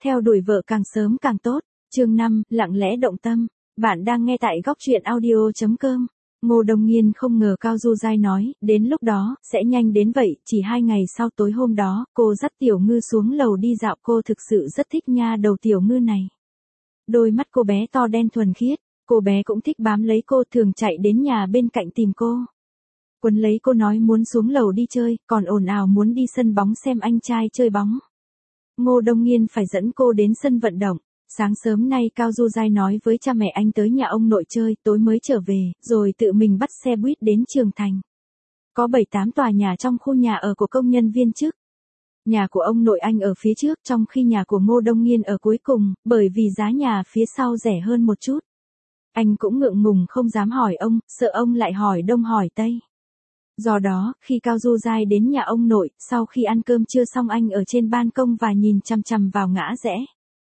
Theo đuổi vợ càng sớm càng tốt. Chương 5, lặng lẽ động tâm. Bạn đang nghe tại góc truyện audio.com. Ngô Đông Nghiên không ngờ Cao Du Giai nói, đến lúc đó, sẽ nhanh đến vậy, chỉ 2 ngày sau tối hôm đó, cô dắt Tiểu Ngư xuống lầu đi dạo, cô thực sự rất thích nha đầu Tiểu Ngư này. Đôi mắt cô bé to đen thuần khiết, cô bé cũng thích bám lấy cô, thường chạy đến nhà bên cạnh tìm cô. Quấn lấy cô nói muốn xuống lầu đi chơi, còn ồn ào muốn đi sân bóng xem anh trai chơi bóng. Ngô Đông Nghiên phải dẫn cô đến sân vận động. Sáng sớm nay Cao Du Giai nói với cha mẹ anh tới nhà ông nội chơi, tối mới trở về, rồi tự mình bắt xe buýt đến Trường Thành. Có 7-8 tòa nhà trong khu nhà ở của công nhân viên chức. Nhà của ông nội anh ở phía trước, trong khi nhà của Ngô Đông Nghiên ở cuối cùng, bởi vì giá nhà phía sau rẻ hơn một chút. Anh cũng ngượng ngùng không dám hỏi ông, sợ ông lại hỏi đông hỏi tây. Do đó, khi Cao Du Giai đến nhà ông nội, sau khi ăn cơm trưa xong anh ở trên ban công và nhìn chằm chằm vào ngã rẽ.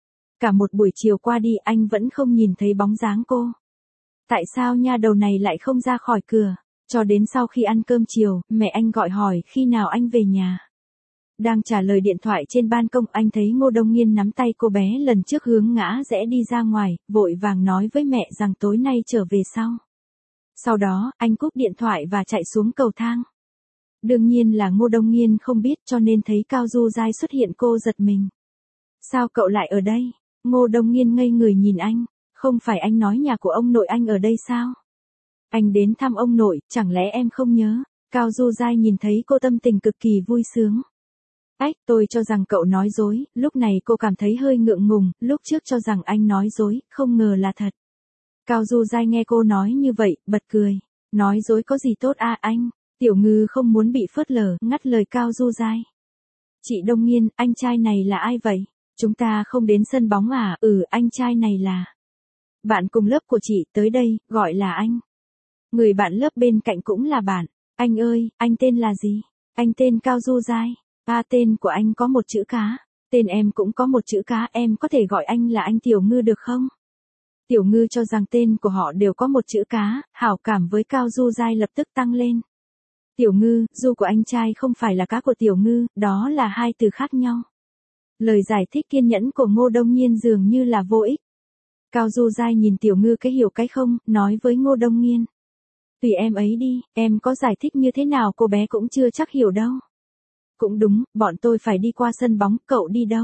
Cả một buổi chiều qua đi anh vẫn không nhìn thấy bóng dáng cô. Tại sao nha đầu này lại không ra khỏi cửa? Cho đến sau khi ăn cơm chiều, mẹ anh gọi hỏi khi nào anh về nhà. Đang trả lời điện thoại trên ban công, anh thấy Ngô Đông Nghiên nắm tay cô bé lần trước hướng ngã rẽ đi ra ngoài, vội vàng nói với mẹ rằng tối nay trở về sau. Sau đó, anh cúp điện thoại và chạy xuống cầu thang. Đương nhiên là Ngô Đông Nghiên không biết, cho nên thấy Cao Du Giai xuất hiện cô giật mình. Sao cậu lại ở đây? Ngô Đông Nghiên ngây người nhìn anh. Không phải anh nói nhà của ông nội anh ở đây sao? Anh đến thăm ông nội, chẳng lẽ em không nhớ? Cao Du Giai nhìn thấy cô tâm tình cực kỳ vui sướng. Ách, tôi cho rằng cậu nói dối. Lúc này cô cảm thấy hơi ngượng ngùng, lúc trước cho rằng anh nói dối, không ngờ là thật. Cao Du Giai nghe cô nói như vậy, bật cười. Nói dối có gì tốt à anh? Tiểu Ngư không muốn bị phớt lờ, ngắt lời Cao Du Giai. Chị Đông Nghiên, anh trai này là ai vậy? Chúng ta không đến sân bóng à? Anh trai này là bạn cùng lớp của chị, tới đây, gọi là anh. Người bạn lớp bên cạnh cũng là bạn. Anh ơi, anh tên là gì? Anh tên Cao Du Giai. Tên của anh có một chữ cá. Tên em cũng có một chữ cá, em có thể gọi anh là anh Tiểu Ngư được không? Tiểu Ngư cho rằng tên của họ đều có một chữ cá, hảo cảm với Cao Du Giai lập tức tăng lên. Tiểu Ngư, du của anh trai không phải là cá của Tiểu Ngư, đó là hai từ khác nhau. Lời giải thích kiên nhẫn của Ngô Đông Nghiên dường như là vô ích. Cao Du Giai nhìn Tiểu Ngư cái hiểu cái không, nói với Ngô Đông Nghiên. Tùy em ấy đi, em có giải thích như thế nào cô bé cũng chưa chắc hiểu đâu. Cũng đúng, bọn tôi phải đi qua sân bóng, cậu đi đâu?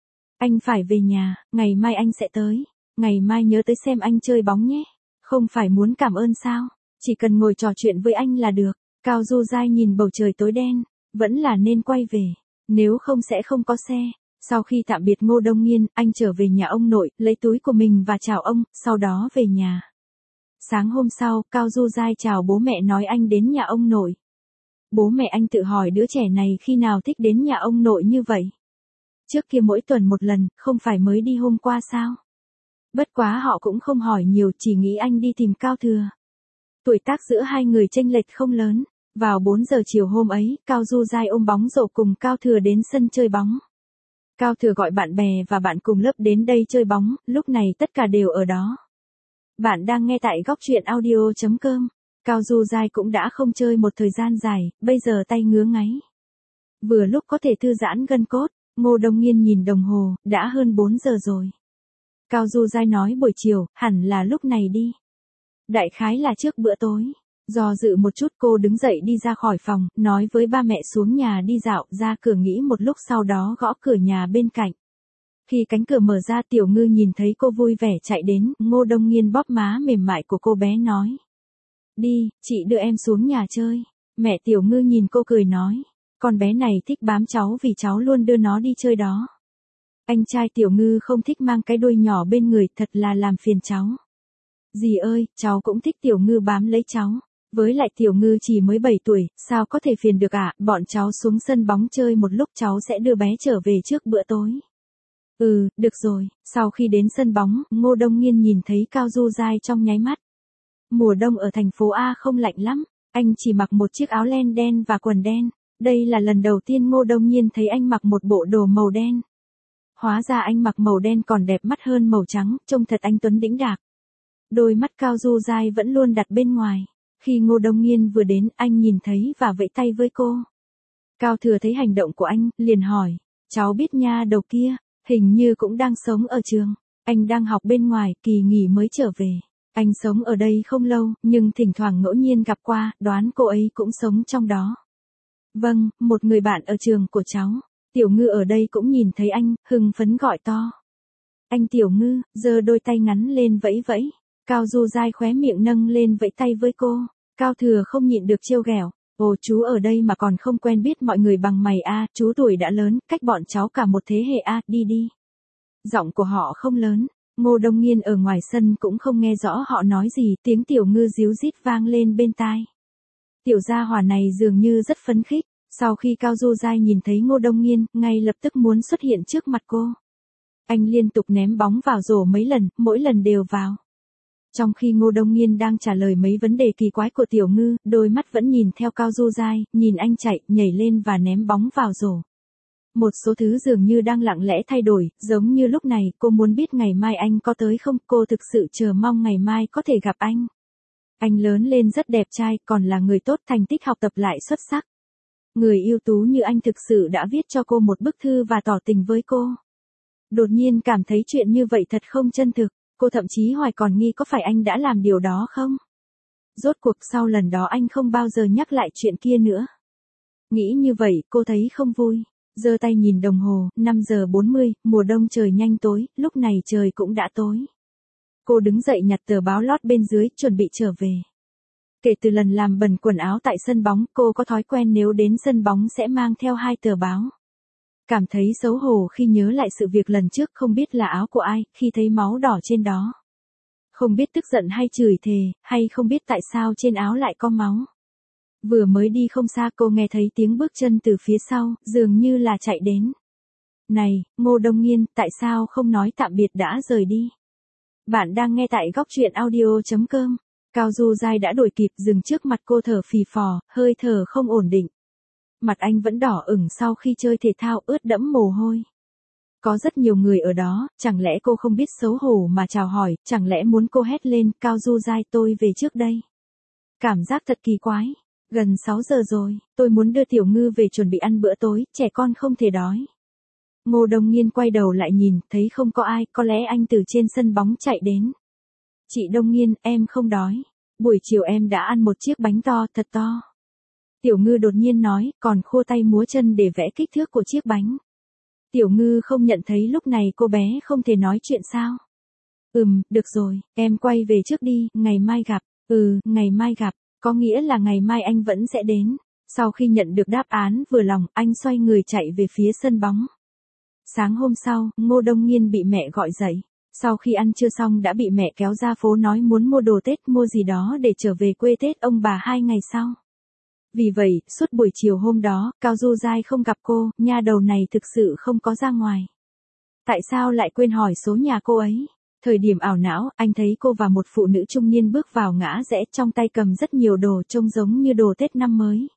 Anh phải về nhà, ngày mai anh sẽ tới. Ngày mai nhớ tới xem anh chơi bóng nhé. Không phải muốn cảm ơn sao? Chỉ cần ngồi trò chuyện với anh là được. Cao Du Giai nhìn bầu trời tối đen. Vẫn là nên quay về. Nếu không sẽ không có xe. Sau khi tạm biệt Ngô Đông Nghiên, anh trở về nhà ông nội, lấy túi của mình và chào ông, sau đó về nhà. Sáng hôm sau, Cao Du Giai chào bố mẹ nói anh đến nhà ông nội. Bố mẹ anh tự hỏi đứa trẻ này khi nào thích đến nhà ông nội như vậy. Trước kia mỗi tuần một lần, không phải mới đi hôm qua sao? Bất quá họ cũng không hỏi nhiều, chỉ nghĩ anh đi tìm Cao Thừa. Tuổi tác giữa hai người chênh lệch không lớn. Vào 4 giờ chiều hôm ấy, Cao Du Giai ôm bóng rổ cùng Cao Thừa đến sân chơi bóng. Cao Thừa gọi bạn bè và bạn cùng lớp đến đây chơi bóng, lúc này tất cả đều ở đó. Bạn đang nghe tại góc truyện audio.com. Cao Du Giai cũng đã không chơi một thời gian dài, bây giờ tay ngứa ngáy. Vừa lúc có thể thư giãn gân cốt, Ngô Đông Nghiên nhìn đồng hồ, đã hơn 4 giờ rồi. Cao Du Giai nói buổi chiều, hẳn là lúc này đi. Đại khái là trước bữa tối. Do dự một chút cô đứng dậy đi ra khỏi phòng, nói với ba mẹ xuống nhà đi dạo, ra cửa nghĩ một lúc sau đó gõ cửa nhà bên cạnh. Khi cánh cửa mở ra Tiểu Ngư nhìn thấy cô vui vẻ chạy đến, Ngô Đông Nghiên bóp má mềm mại của cô bé nói. Đi, chị đưa em xuống nhà chơi. Mẹ Tiểu Ngư nhìn cô cười nói. Con bé này thích bám cháu vì cháu luôn đưa nó đi chơi đó. Anh trai Tiểu Ngư không thích mang cái đuôi nhỏ bên người, thật là làm phiền cháu. Dì ơi, cháu cũng thích Tiểu Ngư bám lấy cháu. Với lại Tiểu Ngư chỉ mới 7 tuổi, sao có thể phiền được ạ? Bọn cháu xuống sân bóng chơi một lúc, cháu sẽ đưa bé trở về trước bữa tối. Được rồi. Sau khi đến sân bóng, Ngô Đông Nghiên nhìn thấy Cao Du Giai trong nháy mắt. Mùa đông ở thành phố A không lạnh lắm, anh chỉ mặc một chiếc áo len đen và quần đen. Đây là lần đầu tiên Ngô Đông Nghiên thấy anh mặc một bộ đồ màu đen. Hóa ra anh mặc màu đen còn đẹp mắt hơn màu trắng, trông thật anh tuấn đĩnh đạc. Đôi mắt Cao Du Giai vẫn luôn đặt bên ngoài. Khi Ngô Đông Nghiên vừa đến, anh nhìn thấy và vẫy tay với cô. Cao Thừa thấy hành động của anh, liền hỏi. Cháu biết nha đầu kia, Hình như cũng đang sống ở trường. Anh đang học bên ngoài, kỳ nghỉ mới trở về. Anh sống ở đây không lâu, nhưng thỉnh thoảng ngẫu nhiên gặp qua, đoán cô ấy cũng sống trong đó. Vâng, một người bạn ở trường của cháu. Tiểu Ngư ở đây cũng nhìn thấy anh, hưng phấn gọi to. Anh Tiểu Ngư, giơ đôi tay ngắn lên vẫy vẫy. Cao Du dai khóe miệng nâng lên vẫy tay với cô. Cao Thừa không nhịn được trêu ghẹo. Ồ, chú ở đây mà còn không quen biết mọi người bằng mày a, chú tuổi đã lớn, cách bọn cháu cả một thế hệ a, đi đi. Giọng của họ không lớn. Ngô Đông Nghiên ở ngoài sân cũng không nghe rõ họ nói gì, tiếng Tiểu Ngư ríu rít vang lên bên tai. Tiểu gia hỏa này dường như rất phấn khích. Sau khi Cao Du dai nhìn thấy Ngô Đông Nghiên, ngay lập tức muốn xuất hiện trước mặt cô. Anh liên tục ném bóng vào rổ mấy lần, mỗi lần đều vào. Trong khi Ngô Đông Nghiên đang trả lời mấy vấn đề kỳ quái của Tiểu Ngư, đôi mắt vẫn nhìn theo Cao Du dai, nhìn anh chạy, nhảy lên và ném bóng vào rổ. Một số thứ dường như đang lặng lẽ thay đổi, giống như lúc này cô muốn biết ngày mai anh có tới không, cô thực sự chờ mong ngày mai có thể gặp anh. Anh lớn lên rất đẹp trai, còn là người tốt, thành tích học tập lại xuất sắc. Người ưu tú như anh thực sự đã viết cho cô một bức thư và tỏ tình với cô. Đột nhiên cảm thấy chuyện như vậy thật không chân thực, cô thậm chí hoài còn nghi có phải anh đã làm điều đó không? Rốt cuộc sau lần đó anh không bao giờ nhắc lại chuyện kia nữa. Nghĩ như vậy, cô thấy không vui. Giơ tay nhìn đồng hồ, 5 giờ 40, mùa đông trời nhanh tối, lúc này trời cũng đã tối. Cô đứng dậy nhặt tờ báo lót bên dưới, chuẩn bị trở về. Kể từ lần làm bẩn quần áo tại sân bóng, cô có thói quen nếu đến sân bóng sẽ mang theo 2 tờ báo. Cảm thấy xấu hổ khi nhớ lại sự việc lần trước, không biết là áo của ai, khi thấy máu đỏ trên đó. Không biết tức giận hay chửi thề, hay không biết tại sao trên áo lại có máu. Vừa mới đi không xa cô nghe thấy tiếng bước chân từ phía sau, dường như là chạy đến. Này, Ngô Đông Nghiên, tại sao không nói tạm biệt đã rời đi? Bạn đang nghe tại góc truyện audio.com. Cao Du dai đã đuổi kịp, dừng trước mặt cô thở phì phò, hơi thở không ổn định. Mặt anh vẫn đỏ ửng sau khi chơi thể thao, ướt đẫm mồ hôi. Có rất nhiều người ở đó, chẳng lẽ cô không biết xấu hổ mà chào hỏi, chẳng lẽ muốn cô hét lên, Cao Du dai tôi về trước đây. Cảm giác thật kỳ quái. Gần 6 giờ rồi, tôi muốn đưa Tiểu Ngư về chuẩn bị ăn bữa tối, trẻ con không thể đói. Ngô Đông Nghiên quay đầu lại nhìn, thấy không có ai, có lẽ anh từ trên sân bóng chạy đến. Chị Đông Nghiên, em không đói. Buổi chiều em đã ăn một chiếc bánh to, thật to. Tiểu Ngư đột nhiên nói, còn khô tay múa chân để vẽ kích thước của chiếc bánh. Tiểu Ngư không nhận thấy lúc này cô bé không thể nói chuyện sao. Được rồi, em quay về trước đi, ngày mai gặp. Ngày mai gặp, có nghĩa là ngày mai anh vẫn sẽ đến. Sau khi nhận được đáp án vừa lòng, anh xoay người chạy về phía sân bóng. Sáng hôm sau, Ngô Đông Nghiên bị mẹ gọi dậy. Sau khi ăn trưa xong đã bị mẹ kéo ra phố nói muốn mua đồ Tết, mua gì đó để trở về quê Tết ông bà 2 ngày sau. Vì vậy, suốt buổi chiều hôm đó, Cao Du dai không gặp cô, nha đầu này thực sự không có ra ngoài. Tại sao lại quên hỏi số nhà cô ấy? Thời điểm ảo não, anh thấy cô và một phụ nữ trung niên bước vào ngã rẽ, trong tay cầm rất nhiều đồ trông giống như đồ Tết năm mới.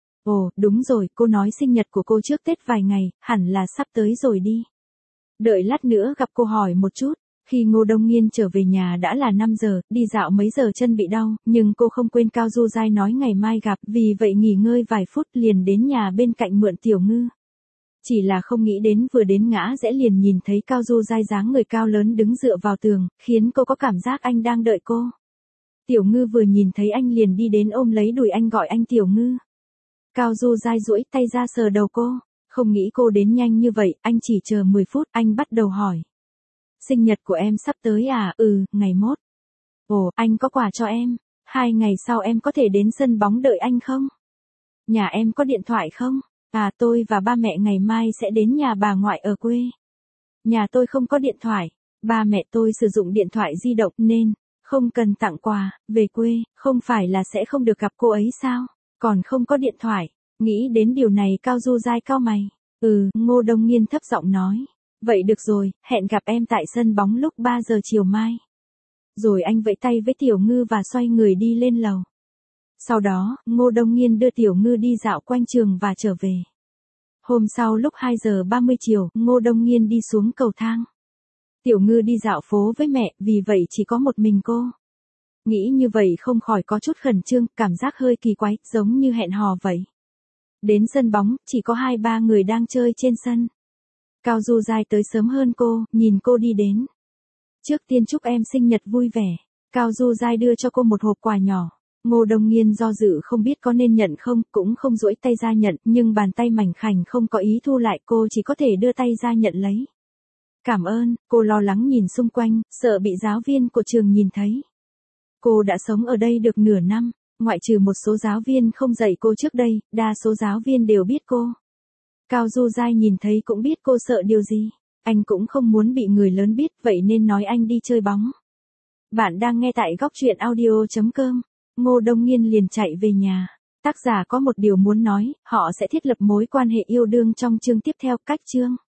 Ồ, đúng rồi, cô nói sinh nhật của cô trước Tết vài ngày, hẳn là sắp tới rồi đi. Đợi lát nữa gặp cô hỏi một chút. Khi Ngô Đông Nghiên trở về nhà đã là 5 giờ, đi dạo mấy giờ chân bị đau, nhưng cô không quên Cao Du dai nói ngày mai gặp, vì vậy nghỉ ngơi vài phút liền đến nhà bên cạnh mượn Tiểu Ngư. Chỉ là không nghĩ đến vừa đến ngã rẽ liền nhìn thấy Cao Du dai dáng người cao lớn đứng dựa vào tường, khiến cô có cảm giác anh đang đợi cô. Tiểu Ngư vừa nhìn thấy anh liền đi đến ôm lấy đùi anh gọi anh Tiểu Ngư. Cao Du dai duỗi tay ra sờ đầu cô, không nghĩ cô đến nhanh như vậy, anh chỉ chờ 10 phút, anh bắt đầu hỏi. Sinh nhật của em sắp tới à? Ngày mốt. Ồ, anh có quà cho em. 2 ngày sau em có thể đến sân bóng đợi anh không? Nhà em có điện thoại không? Tôi và ba mẹ ngày mai sẽ đến nhà bà ngoại ở quê. Nhà tôi không có điện thoại. Ba mẹ tôi sử dụng điện thoại di động nên không cần tặng quà. Về quê, không phải là sẽ không được gặp cô ấy sao? Còn không có điện thoại. Nghĩ đến điều này Cao Du dai cau mày. Ngô Đông Nghiên thấp giọng nói. Vậy được rồi, hẹn gặp em tại sân bóng lúc 3 giờ chiều mai. Rồi anh vẫy tay với Tiểu Ngư và xoay người đi lên lầu. Sau đó, Ngô Đông Nghiên đưa Tiểu Ngư đi dạo quanh trường và trở về. Hôm sau lúc 2 giờ 30 chiều, Ngô Đông Nghiên đi xuống cầu thang. Tiểu Ngư đi dạo phố với mẹ, vì vậy chỉ có một mình cô. Nghĩ như vậy không khỏi có chút khẩn trương, cảm giác hơi kỳ quái, giống như hẹn hò vậy. Đến sân bóng, chỉ có 2-3 người đang chơi trên sân. Cao Du Giai tới sớm hơn cô, nhìn cô đi đến. Trước tiên chúc em sinh nhật vui vẻ. Cao Du Giai đưa cho cô một hộp quà nhỏ. Ngô Đông Nghiên do dự không biết có nên nhận không, cũng không duỗi tay ra nhận, nhưng bàn tay mảnh khảnh không có ý thu lại, cô chỉ có thể đưa tay ra nhận lấy. Cảm ơn, cô lo lắng nhìn xung quanh, sợ bị giáo viên của trường nhìn thấy. Cô đã sống ở đây được nửa năm, ngoại trừ một số giáo viên không dạy cô trước đây, đa số giáo viên đều biết cô. Cao Du Giai nhìn thấy cũng biết cô sợ điều gì. Anh cũng không muốn bị người lớn biết, vậy nên nói anh đi chơi bóng. Bạn đang nghe tại góc truyện audio.com. Ngô Đông Nghiên liền chạy về nhà. Tác giả có một điều muốn nói, họ sẽ thiết lập mối quan hệ yêu đương trong chương tiếp theo. Cách chương